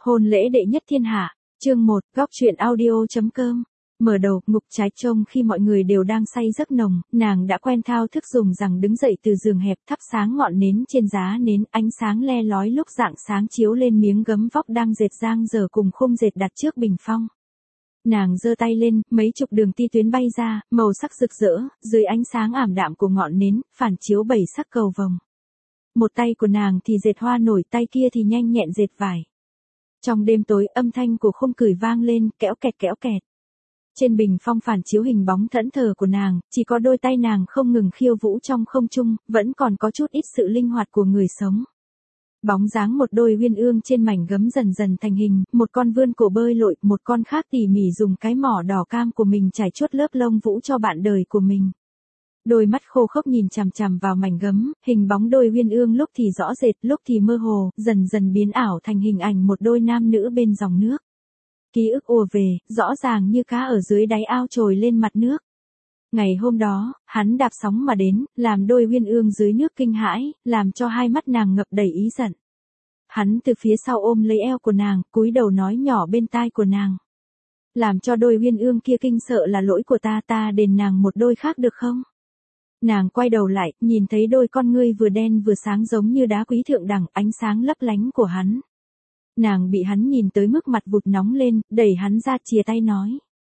Hôn lễ đệ nhất thiên hạ, chương 1, góc truyện audio.com. Mở đầu, ngục trái trông khi mọi người đều đang say giấc nồng, nàng đã quen thao thức dùng rằng đứng dậy từ giường hẹp thắp sáng ngọn nến trên giá nến, ánh sáng le lói lúc rạng sáng chiếu lên miếng gấm vóc đang dệt dang dở cùng khung dệt đặt trước bình phong. Nàng giơ tay lên, mấy chục đường ti tuyến bay ra, màu sắc rực rỡ, dưới ánh sáng ảm đạm của ngọn nến, phản chiếu bảy sắc cầu vồng. Một tay của nàng thì dệt hoa nổi, tay kia thì nhanh nhẹn dệt vải. Trong đêm tối, âm thanh của khung cửi vang lên, kéo kẹt kéo kẹt. Trên bình phong phản chiếu hình bóng thẫn thờ của nàng, chỉ có đôi tay nàng không ngừng khiêu vũ trong không trung, vẫn còn có chút ít sự linh hoạt của người sống. Bóng dáng một đôi uyên ương trên mảnh gấm dần dần thành hình, một con vươn cổ bơi lội, một con khác tỉ mỉ dùng cái mỏ đỏ cam của mình trải chuốt lớp lông vũ cho bạn đời của mình. Đôi mắt khô khốc nhìn chằm chằm vào mảnh gấm, hình bóng đôi uyên ương lúc thì rõ rệt, lúc thì mơ hồ, dần dần biến ảo thành hình ảnh một đôi nam nữ bên dòng nước. Ký ức ùa về, rõ ràng như cá ở dưới đáy ao trồi lên mặt nước. Ngày hôm đó, hắn đạp sóng mà đến, làm đôi uyên ương dưới nước kinh hãi, làm cho hai mắt nàng ngập đầy ý giận. Hắn từ phía sau ôm lấy eo của nàng, cúi đầu nói nhỏ bên tai của nàng. Làm cho đôi uyên ương kia kinh sợ là lỗi của ta, ta đền nàng một đôi khác được không? Nàng quay đầu lại, nhìn thấy đôi con ngươi vừa đen vừa sáng giống như đá quý thượng đẳng, ánh sáng lấp lánh của hắn. Nàng bị hắn nhìn tới mức mặt vụt nóng lên, đẩy hắn ra chìa tay nói.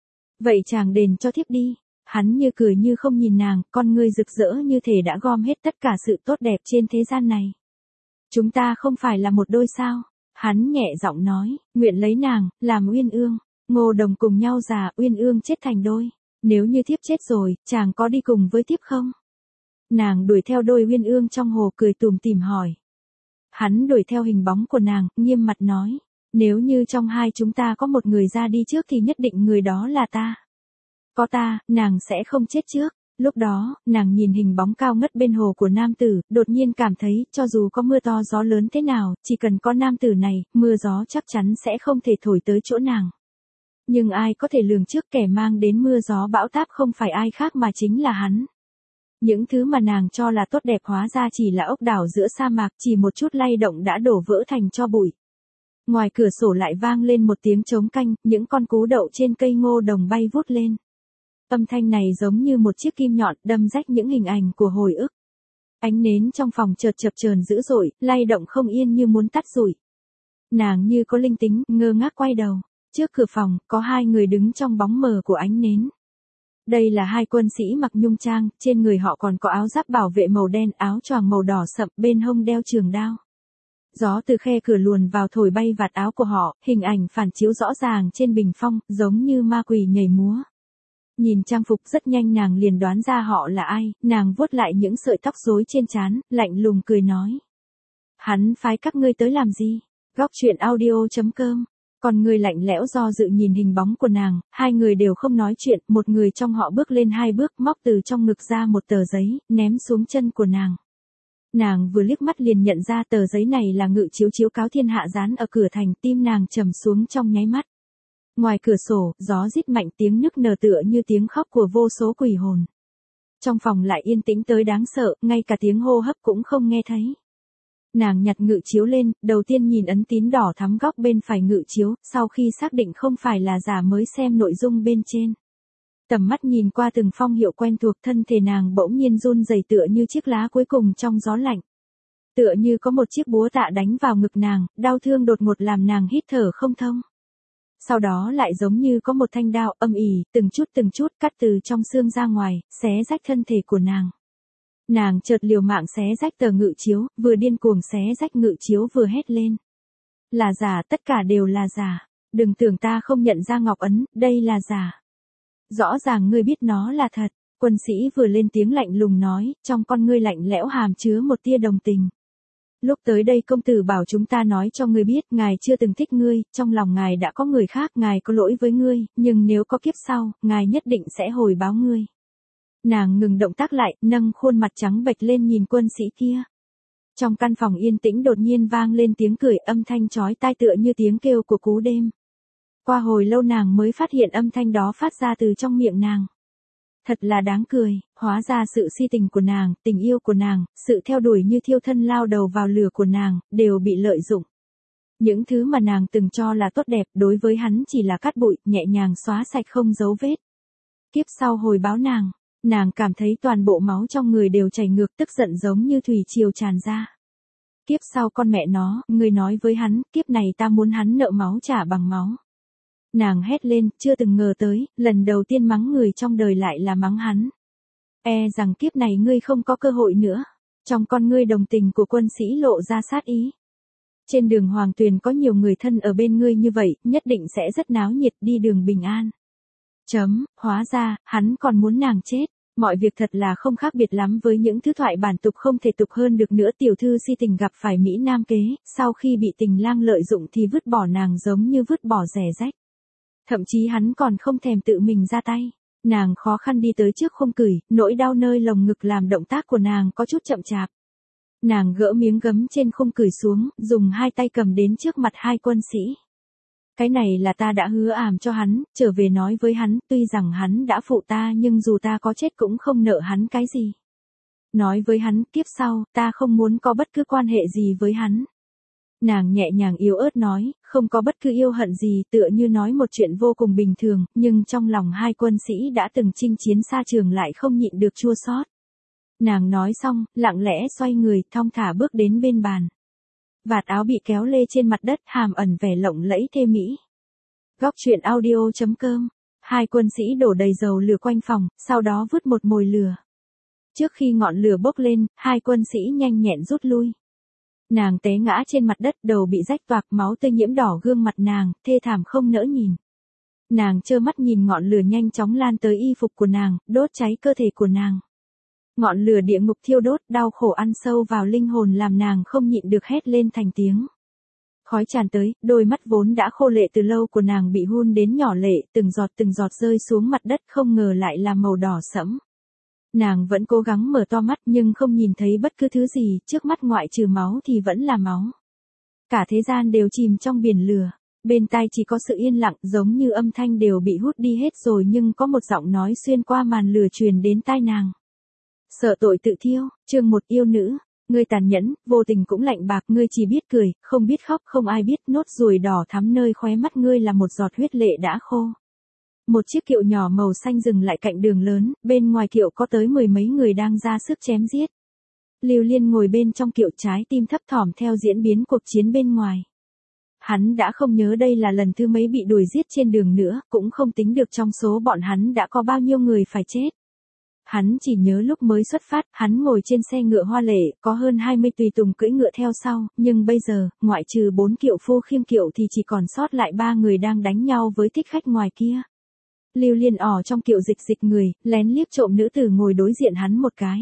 Vậy chàng đền cho thiếp đi. Hắn như cười như không nhìn nàng, con ngươi rực rỡ như thể đã gom hết tất cả sự tốt đẹp trên thế gian này. Chúng ta không phải là một đôi sao? Hắn nhẹ giọng nói, nguyện lấy nàng, làm uyên ương. Ngô Đồng cùng nhau già, uyên ương chết thành đôi. Nếu như thiếp chết rồi, chàng có đi cùng với thiếp không? Nàng đuổi theo đôi uyên ương trong hồ cười tủm tỉm hỏi. Hắn đuổi theo hình bóng của nàng, nghiêm mặt nói. Nếu như trong hai chúng ta có một người ra đi trước thì nhất định người đó là ta. Có ta, nàng sẽ không chết trước. Lúc đó, nàng nhìn hình bóng cao ngất bên hồ của nam tử, đột nhiên cảm thấy, cho dù có mưa to gió lớn thế nào, chỉ cần có nam tử này, mưa gió chắc chắn sẽ không thể thổi tới chỗ nàng. Nhưng ai có thể lường trước kẻ mang đến mưa gió bão táp không phải ai khác mà chính là hắn. Những thứ mà nàng cho là tốt đẹp hóa ra chỉ là ốc đảo giữa sa mạc, chỉ một chút lay động đã đổ vỡ thành tro bụi. Ngoài cửa sổ lại vang lên một tiếng trống canh, những con cú đậu trên cây ngô đồng bay vút lên. Âm thanh này giống như một chiếc kim nhọn đâm rách những hình ảnh của hồi ức. Ánh nến trong phòng chợt chập chờn dữ dội, lay động không yên như muốn tắt rụi. Nàng như có linh tính, ngơ ngác quay đầu. Trước cửa phòng, có hai người đứng trong bóng mờ của ánh nến. Đây là hai quân sĩ mặc nhung trang, trên người họ còn có áo giáp bảo vệ màu đen, áo choàng màu đỏ sậm, bên hông đeo trường đao. Gió từ khe cửa luồn vào thổi bay vạt áo của họ, hình ảnh phản chiếu rõ ràng trên bình phong, giống như ma quỷ nhảy múa. Nhìn trang phục rất nhanh nàng liền đoán ra họ là ai, nàng vuốt lại những sợi tóc rối trên trán, lạnh lùng cười nói. Hắn phái các ngươi tới làm gì? Góc truyện audio.com. Còn người lạnh lẽo do dự nhìn hình bóng của nàng, hai người đều không nói chuyện, một người trong họ bước lên hai bước, móc từ trong ngực ra một tờ giấy, ném xuống chân của nàng. Nàng vừa liếc mắt liền nhận ra tờ giấy này là ngự chiếu chiếu cáo thiên hạ dán ở cửa thành, tim nàng trầm xuống trong nháy mắt. Ngoài cửa sổ, gió rít mạnh tiếng nức nở tựa như tiếng khóc của vô số quỷ hồn. Trong phòng lại yên tĩnh tới đáng sợ, ngay cả tiếng hô hấp cũng không nghe thấy. Nàng nhặt ngự chiếu lên, đầu tiên nhìn ấn tín đỏ thắm góc bên phải ngự chiếu, sau khi xác định không phải là giả mới xem nội dung bên trên. Tầm mắt nhìn qua từng phong hiệu quen thuộc, thân thể nàng bỗng nhiên run rẩy tựa như chiếc lá cuối cùng trong gió lạnh. Tựa như có một chiếc búa tạ đánh vào ngực nàng, đau thương đột ngột làm nàng hít thở không thông. Sau đó lại giống như có một thanh đao âm ỉ, từng chút cắt từ trong xương ra ngoài, xé rách thân thể của nàng. Nàng chợt liều mạng xé rách tờ ngự chiếu, vừa điên cuồng xé rách ngự chiếu vừa hét lên. Là giả, tất cả đều là giả. Đừng tưởng ta không nhận ra ngọc ấn, đây là giả. Rõ ràng ngươi biết nó là thật. Quân sĩ vừa lên tiếng lạnh lùng nói, trong con ngươi lạnh lẽo hàm chứa một tia đồng tình. Lúc tới đây công tử bảo chúng ta nói cho ngươi biết, ngài chưa từng thích ngươi, trong lòng ngài đã có người khác, ngài có lỗi với ngươi, nhưng nếu có kiếp sau, ngài nhất định sẽ hồi báo ngươi. Nàng ngừng động tác lại, nâng khuôn mặt trắng bệch lên nhìn quân sĩ kia. Trong căn phòng yên tĩnh đột nhiên vang lên tiếng cười, âm thanh chói tai tựa như tiếng kêu của cú đêm. Qua hồi lâu nàng mới phát hiện âm thanh đó phát ra từ trong miệng nàng. Thật là đáng cười, hóa ra sự si tình của nàng, tình yêu của nàng, sự theo đuổi như thiêu thân lao đầu vào lửa của nàng, đều bị lợi dụng. Những thứ mà nàng từng cho là tốt đẹp đối với hắn chỉ là cát bụi, nhẹ nhàng xóa sạch không dấu vết. Kiếp sau hồi báo nàng cảm thấy toàn bộ máu trong người đều chảy ngược, tức giận giống như thủy triều tràn ra. Kiếp sau con mẹ nó, ngươi nói với hắn, kiếp này ta muốn hắn nợ máu trả bằng máu. Nàng hét lên, chưa từng ngờ tới, lần đầu tiên mắng người trong đời lại là mắng hắn. E rằng kiếp này ngươi không có cơ hội nữa. Trong con ngươi đồng tình của quân sĩ lộ ra sát ý. Trên đường Hoàng Tuyền có nhiều người thân ở bên ngươi như vậy, nhất định sẽ rất náo nhiệt, đi đường bình an. Hóa ra, hắn còn muốn nàng chết. Mọi việc thật là không khác biệt lắm với những thứ thoại bản tục không thể tục hơn được nữa. Tiểu thư si tình gặp phải Mỹ Nam kế, sau khi bị tình lang lợi dụng thì vứt bỏ nàng giống như vứt bỏ rẻ rách. Thậm chí hắn còn không thèm tự mình ra tay. Nàng khó khăn đi tới trước khung cửi, nỗi đau nơi lồng ngực làm động tác của nàng có chút chậm chạp. Nàng gỡ miếng gấm trên khung cửi xuống, dùng hai tay cầm đến trước mặt hai quân sĩ. Cái này là ta đã hứa ảm cho hắn, trở về nói với hắn, tuy rằng hắn đã phụ ta nhưng dù ta có chết cũng không nợ hắn cái gì. Nói với hắn, kiếp sau, ta không muốn có bất cứ quan hệ gì với hắn. Nàng nhẹ nhàng yếu ớt nói, không có bất cứ yêu hận gì, tựa như nói một chuyện vô cùng bình thường, nhưng trong lòng hai quân sĩ đã từng chinh chiến xa trường lại không nhịn được chua xót. Nàng nói xong, lặng lẽ xoay người, thong thả bước đến bên bàn. Vạt áo bị kéo lê trên mặt đất, hàm ẩn vẻ lộng lẫy thê mỹ. Góc truyện audio.com. Hai quân sĩ đổ đầy dầu lửa quanh phòng, sau đó vứt một mồi lửa. Trước khi ngọn lửa bốc lên, hai quân sĩ nhanh nhẹn rút lui. Nàng té ngã trên mặt đất, đầu bị rách toạc, máu tươi nhiễm đỏ gương mặt nàng, thê thảm không nỡ nhìn. Nàng trơ mắt nhìn ngọn lửa nhanh chóng lan tới y phục của nàng, đốt cháy cơ thể của nàng. Ngọn lửa địa ngục thiêu đốt, đau khổ ăn sâu vào linh hồn làm nàng không nhịn được hét lên thành tiếng. Khói tràn tới, đôi mắt vốn đã khô lệ từ lâu của nàng bị hun đến nhỏ lệ, từng giọt rơi xuống mặt đất, không ngờ lại là màu đỏ sẫm. Nàng vẫn cố gắng mở to mắt nhưng không nhìn thấy bất cứ thứ gì, trước mắt ngoại trừ máu thì vẫn là máu. Cả thế gian đều chìm trong biển lửa, bên tai chỉ có sự yên lặng, giống như âm thanh đều bị hút đi hết rồi, nhưng có một giọng nói xuyên qua màn lửa truyền đến tai nàng. Sợ tội tự thiêu, chương 1 yêu nữ, ngươi tàn nhẫn, vô tình cũng lạnh bạc, ngươi chỉ biết cười, không biết khóc, không ai biết nốt ruồi đỏ thắm nơi khóe mắt ngươi là một giọt huyết lệ đã khô. Một chiếc kiệu nhỏ màu xanh dừng lại cạnh đường lớn, bên ngoài kiệu có tới 10 mấy người đang ra sức chém giết. Lưu Liên ngồi bên trong kiệu, trái tim thấp thỏm theo diễn biến cuộc chiến bên ngoài. Hắn đã không nhớ đây là lần thứ mấy bị đuổi giết trên đường nữa, cũng không tính được trong số bọn hắn đã có bao nhiêu người phải chết. Hắn chỉ nhớ lúc mới xuất phát, hắn ngồi trên xe ngựa hoa lệ, có hơn 20 tùy tùng cưỡi ngựa theo sau, nhưng bây giờ, ngoại trừ 4 kiệu phu khiêng kiệu thì chỉ còn sót lại 3 người đang đánh nhau với thích khách ngoài kia. Lưu Liên trong kiệu dịch người, lén liếc trộm nữ tử ngồi đối diện hắn một cái.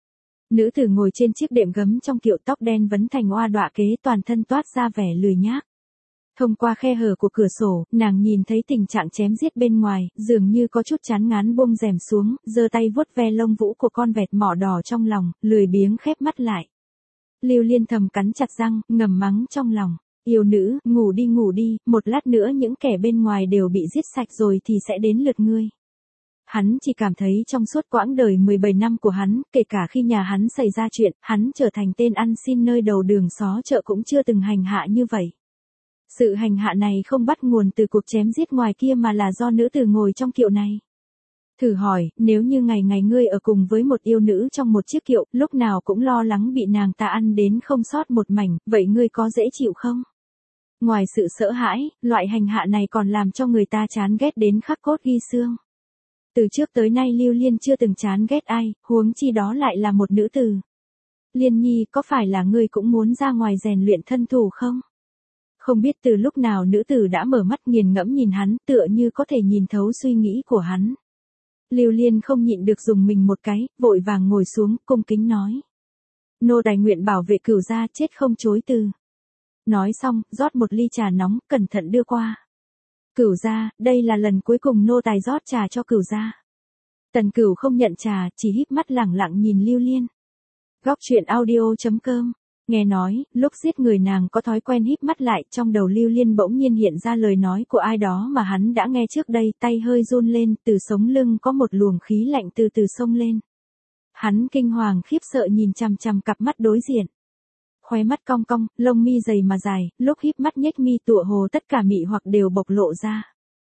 Nữ tử ngồi trên chiếc đệm gấm trong kiệu, tóc đen vấn thành oa đọa kế, toàn thân toát ra vẻ lười nhác. Thông qua khe hở của cửa sổ, nàng nhìn thấy tình trạng chém giết bên ngoài, dường như có chút chán ngán buông rèm xuống, giơ tay vuốt ve lông vũ của con vẹt mỏ đỏ trong lòng, lười biếng khép mắt lại. Lưu Liên thầm cắn chặt răng, ngầm mắng trong lòng. Yêu nữ, ngủ đi, một lát nữa những kẻ bên ngoài đều bị giết sạch rồi thì sẽ đến lượt ngươi. Hắn chỉ cảm thấy trong suốt quãng đời 17 năm của hắn, kể cả khi nhà hắn xảy ra chuyện, hắn trở thành tên ăn xin nơi đầu đường xó chợ cũng chưa từng hành hạ như vậy. Sự hành hạ này không bắt nguồn từ cuộc chém giết ngoài kia mà là do nữ tử ngồi trong kiệu này. Thử hỏi, nếu như ngày ngươi ở cùng với một yêu nữ trong một chiếc kiệu, lúc nào cũng lo lắng bị nàng ta ăn đến không sót một mảnh, vậy ngươi có dễ chịu không? Ngoài sự sợ hãi, loại hành hạ này còn làm cho người ta chán ghét đến khắc cốt ghi xương. Từ trước tới nay Lưu Liên chưa từng chán ghét ai, huống chi đó lại là một nữ tử. Liên nhi, có phải là ngươi cũng muốn ra ngoài rèn luyện thân thủ không? Không biết từ lúc nào nữ tử đã mở mắt nghiền ngẫm nhìn hắn, tựa như có thể nhìn thấu suy nghĩ của hắn. Lưu Liên không nhịn được dùng mình một cái, vội vàng ngồi xuống, cung kính nói. Nô tài nguyện bảo vệ Cửu gia, chết không chối từ. Nói xong, rót một ly trà nóng, cẩn thận đưa qua. Cửu gia, đây là lần cuối cùng nô tài rót trà cho Cửu gia. Tần Cửu không nhận trà, chỉ híp mắt lẳng lặng nhìn Lưu Liên. Góc truyện audio.com. Nghe nói, lúc giết người nàng có thói quen híp mắt lại, trong đầu Lưu Liên bỗng nhiên hiện ra lời nói của ai đó mà hắn đã nghe trước đây, tay hơi run lên, từ sống lưng có một luồng khí lạnh từ từ xông lên. Hắn kinh hoàng khiếp sợ nhìn chằm chằm cặp mắt đối diện. khóe mắt cong cong, lông mi dày mà dài, lúc híp mắt nhếch mi tựa hồ tất cả mị hoặc đều bộc lộ ra.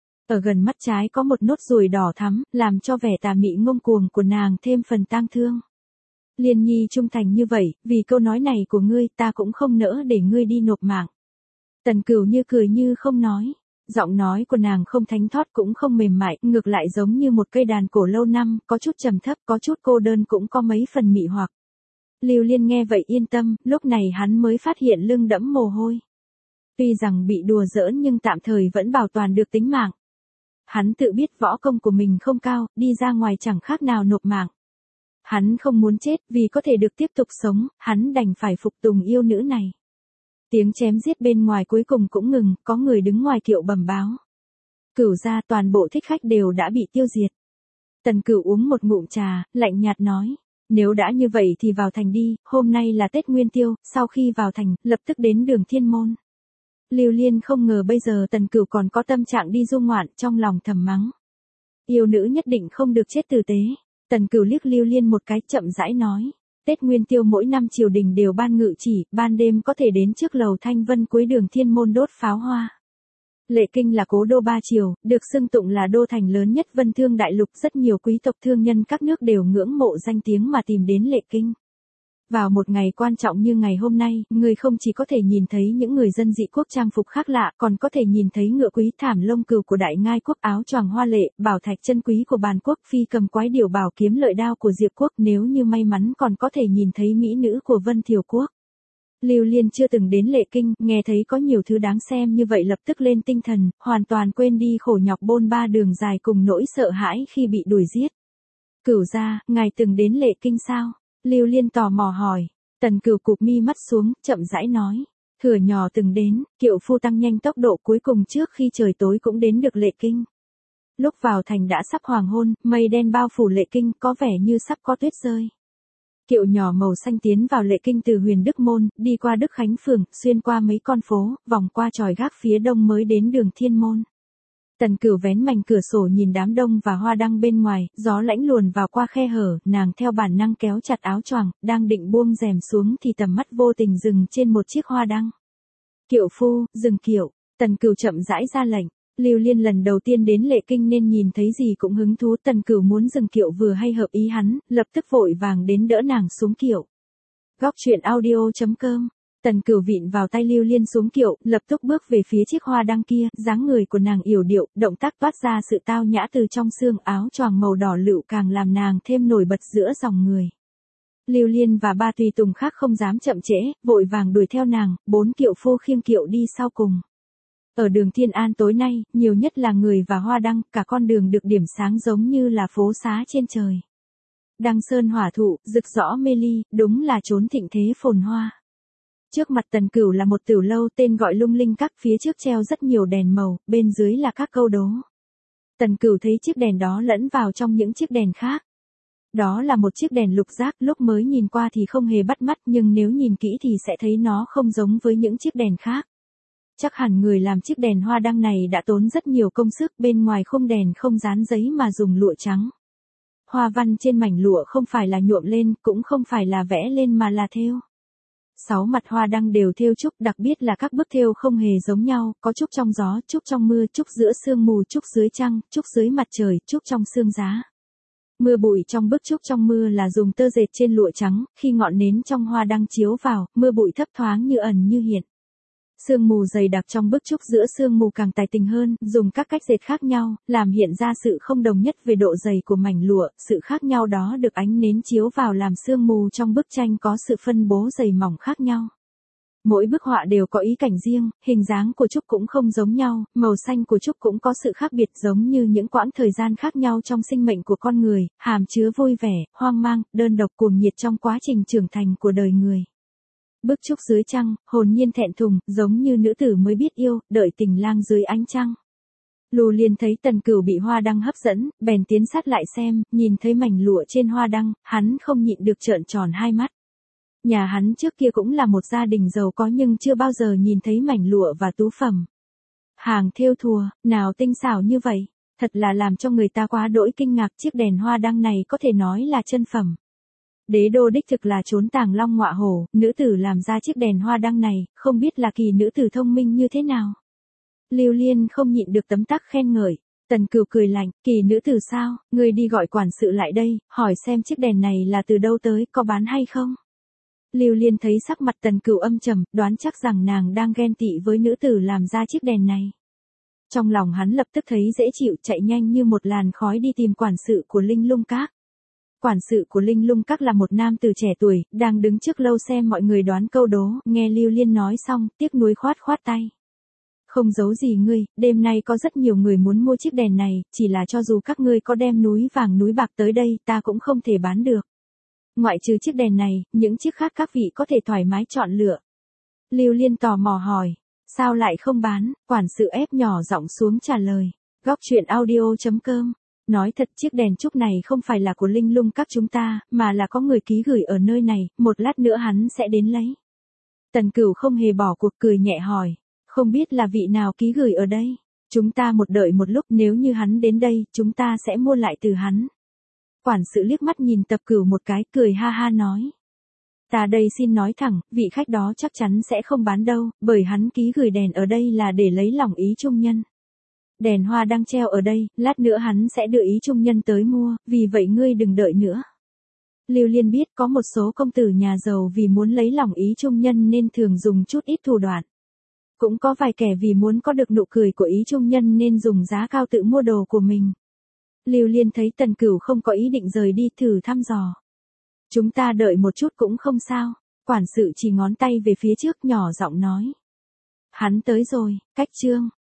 Ở gần mắt trái có một nốt ruồi đỏ thắm, làm cho vẻ tà mị ngông cuồng của nàng thêm phần tang thương. Liên Nhi trung thành như vậy, vì câu nói này của ngươi ta cũng không nỡ để ngươi đi nộp mạng. Tần Cửu như cười như không nói. Giọng nói của nàng không thánh thót cũng không mềm mại, ngược lại giống như một cây đàn cổ lâu năm, có chút trầm thấp, có chút cô đơn cũng có mấy phần mị hoặc. Lưu Liên nghe vậy yên tâm, lúc này hắn mới phát hiện lưng đẫm mồ hôi. Tuy rằng bị đùa giỡn nhưng tạm thời vẫn bảo toàn được tính mạng. Hắn tự biết võ công của mình không cao, đi ra ngoài chẳng khác nào nộp mạng. Hắn không muốn chết, vì có thể được tiếp tục sống, hắn đành phải phục tùng yêu nữ này. Tiếng chém giết bên ngoài cuối cùng cũng ngừng, có người đứng ngoài kiệu bẩm báo. Cửu gia toàn bộ thích khách đều đã bị tiêu diệt. Tần Cửu uống một ngụm trà, lạnh nhạt nói. Nếu đã như vậy thì vào thành đi, hôm nay là Tết Nguyên Tiêu, sau khi vào thành, lập tức đến Đường Thiên Môn. Lưu Liên không ngờ bây giờ Tần Cửu còn có tâm trạng đi du ngoạn, trong lòng thầm mắng. Yêu nữ nhất định không được chết tử tế. Tần Cửu liếc Lưu Liên một cái, chậm rãi nói. Tết Nguyên Tiêu mỗi năm triều đình đều ban ngự chỉ, ban đêm có thể đến trước lầu Thanh Vân cuối Đường Thiên Môn đốt pháo hoa. Lệ Kinh là cố đô ba triều, được xưng tụng là đô thành lớn nhất Vân Thương đại lục, rất nhiều quý tộc thương nhân các nước đều ngưỡng mộ danh tiếng mà tìm đến Lệ Kinh. Vào một ngày quan trọng như ngày hôm nay, người không chỉ có thể nhìn thấy những người dân dị quốc trang phục khác lạ, còn có thể nhìn thấy ngựa quý thảm lông cừu của Đại Ngai quốc, áo choàng hoa lệ, bảo thạch chân quý của Bàn quốc, phi cầm quái điểu bảo kiếm lợi đao của Diệp quốc, nếu như may mắn còn có thể nhìn thấy mỹ nữ của Vân Thiều quốc. Lưu Liên chưa từng đến Lệ Kinh, nghe thấy có nhiều thứ đáng xem như vậy lập tức lên tinh thần, hoàn toàn quên đi khổ nhọc bôn ba đường dài cùng nỗi sợ hãi khi bị đuổi giết. Cửu gia, ngài từng đến Lệ Kinh sao? Lưu Liên tò mò hỏi. Tần Cửu cụp mi mắt xuống, chậm rãi nói. Thửa nhỏ từng đến, kiệu phu tăng nhanh tốc độ, cuối cùng trước khi trời tối cũng đến được Lệ Kinh. Lúc vào thành đã sắp hoàng hôn, mây đen bao phủ Lệ Kinh, có vẻ như sắp có tuyết rơi. Kiệu nhỏ màu xanh tiến vào Lệ Kinh từ Huyền Đức Môn, đi qua Đức Khánh Phường, xuyên qua mấy con phố, vòng qua chòi gác phía đông mới đến Đường Thiên Môn. Tần Cửu vén mảnh cửa sổ nhìn đám đông và hoa đăng bên ngoài, gió lãnh luồn vào qua khe hở, nàng theo bản năng kéo chặt áo choàng, đang định buông rèm xuống thì tầm mắt vô tình dừng trên một chiếc hoa đăng. Kiệu phu, dừng kiệu. Tần Cửu chậm rãi ra lệnh. Lưu Liên lần đầu tiên đến Lệ Kinh nên nhìn thấy gì cũng hứng thú. Tần Cửu muốn dừng kiệu vừa hay hợp ý hắn, lập tức vội vàng đến đỡ nàng xuống kiệu. Góc truyện audio.com. Tần Cửu vịn vào tay Lưu Liên xuống kiệu, lập tức bước về phía chiếc hoa đăng kia, dáng người của nàng yểu điệu, động tác toát ra sự tao nhã từ trong xương, áo choàng màu đỏ lựu càng làm nàng thêm nổi bật giữa dòng người. Lưu Liên và ba tùy tùng khác không dám chậm trễ, vội vàng đuổi theo nàng, 4 kiệu phu khiêng kiệu đi sau cùng. Ở đường Thiên An tối nay, nhiều nhất là người và hoa đăng, cả con đường được điểm sáng giống như là phố xá trên trời. Đăng sơn hỏa thụ, rực rõ mê ly, đúng là chốn thịnh thế phồn hoa. Trước mặt Tần Cửu là một tiểu lâu tên gọi Lung Linh Các, phía trước treo rất nhiều đèn màu, bên dưới là các câu đố. Tần Cửu thấy chiếc đèn đó lẫn vào trong những chiếc đèn khác. Đó là một chiếc đèn lục giác, lúc mới nhìn qua thì không hề bắt mắt nhưng nếu nhìn kỹ thì sẽ thấy nó không giống với những chiếc đèn khác. Chắc hẳn người làm chiếc đèn hoa đăng này đã tốn rất nhiều công sức, bên ngoài khung đèn không dán giấy mà dùng lụa trắng. Hoa văn trên mảnh lụa không phải là nhuộm lên, cũng không phải là vẽ lên mà là thêu. 6 mặt hoa đăng đều thêu trúc, đặc biệt là các bức thêu không hề giống nhau, có trúc trong gió, trúc trong mưa, trúc giữa sương mù, trúc dưới trăng, trúc dưới mặt trời, trúc trong sương giá. Mưa bụi trong bức trúc trong mưa là dùng tơ dệt trên lụa trắng, khi ngọn nến trong hoa đăng chiếu vào, mưa bụi thấp thoáng như ẩn như hiện. Sương mù dày đặc trong bức trúc giữa sương mù càng tài tình hơn, dùng các cách dệt khác nhau, làm hiện ra sự không đồng nhất về độ dày của mảnh lụa, sự khác nhau đó được ánh nến chiếu vào làm sương mù trong bức tranh có sự phân bố dày mỏng khác nhau. Mỗi bức họa đều có ý cảnh riêng, hình dáng của trúc cũng không giống nhau, màu xanh của trúc cũng có sự khác biệt giống như những quãng thời gian khác nhau trong sinh mệnh của con người, hàm chứa vui vẻ, hoang mang, đơn độc cuồng nhiệt trong quá trình trưởng thành của đời người. Bức trúc dưới trăng, hồn nhiên thẹn thùng, giống như nữ tử mới biết yêu, đợi tình lang dưới ánh trăng. Lưu Liên thấy Tần Cửu bị hoa đăng hấp dẫn, bèn tiến sát lại xem, nhìn thấy mảnh lụa trên hoa đăng, hắn không nhịn được trợn tròn hai mắt. Nhà hắn trước kia cũng là một gia đình giàu có nhưng chưa bao giờ nhìn thấy mảnh lụa và tú phẩm. Hàng thêu thùa, nào tinh xảo như vậy, thật là làm cho người ta quá đỗi kinh ngạc, chiếc đèn hoa đăng này có thể nói là chân phẩm. Đế đô đích thực là trốn tàng long ngọa hổ, nữ tử làm ra chiếc đèn hoa đăng này, không biết là kỳ nữ tử thông minh như thế nào. Lưu Liên không nhịn được tấm tắc khen ngợi. Tần Cửu cười lạnh, kỳ nữ tử sao, ngươi đi gọi quản sự lại đây, hỏi xem chiếc đèn này là từ đâu tới, có bán hay không. Lưu Liên thấy sắc mặt Tần Cửu âm trầm, đoán chắc rằng nàng đang ghen tị với nữ tử làm ra chiếc đèn này. Trong lòng hắn lập tức thấy dễ chịu, chạy nhanh như một làn khói đi tìm quản sự của Linh Lung Các. Quản sự của Linh Lung Các là một nam tử trẻ tuổi, đang đứng trước lâu xem mọi người đoán câu đố, nghe Lưu Liên nói xong, tiếc nuối khoát khoát tay. Không giấu gì ngươi, đêm nay có rất nhiều người muốn mua chiếc đèn này, chỉ là cho dù các ngươi có đem núi vàng núi bạc tới đây, ta cũng không thể bán được. Ngoại trừ chiếc đèn này, những chiếc khác các vị có thể thoải mái chọn lựa. Lưu Liên tò mò hỏi, sao lại không bán, quản sự ép nhỏ giọng xuống trả lời. Góc truyện audio.com. Nói thật chiếc đèn trúc này không phải là của Linh Lung Các chúng ta, mà là có người ký gửi ở nơi này, một lát nữa hắn sẽ đến lấy. Tần Cửu không hề bỏ cuộc, cười nhẹ hỏi, không biết là vị nào ký gửi ở đây. Chúng ta đợi một lúc, nếu như hắn đến đây, chúng ta sẽ mua lại từ hắn. Quản sự liếc mắt nhìn Tập Cửu một cái, cười ha ha nói. Ta đây xin nói thẳng, vị khách đó chắc chắn sẽ không bán đâu, bởi hắn ký gửi đèn ở đây là để lấy lòng ý trung nhân. Đèn hoa đang treo ở đây, lát nữa hắn sẽ đưa ý trung nhân tới mua, vì vậy ngươi đừng đợi nữa. Lưu Liên biết có một số công tử nhà giàu vì muốn lấy lòng ý trung nhân nên thường dùng chút ít thủ đoạn. Cũng có vài kẻ vì muốn có được nụ cười của ý trung nhân nên dùng giá cao tự mua đồ của mình. Lưu Liên thấy Tần Cửu không có ý định rời đi, thử thăm dò. Chúng ta đợi một chút cũng không sao. Quản sự chỉ ngón tay về phía trước nhỏ giọng nói. Hắn tới rồi, cách chương.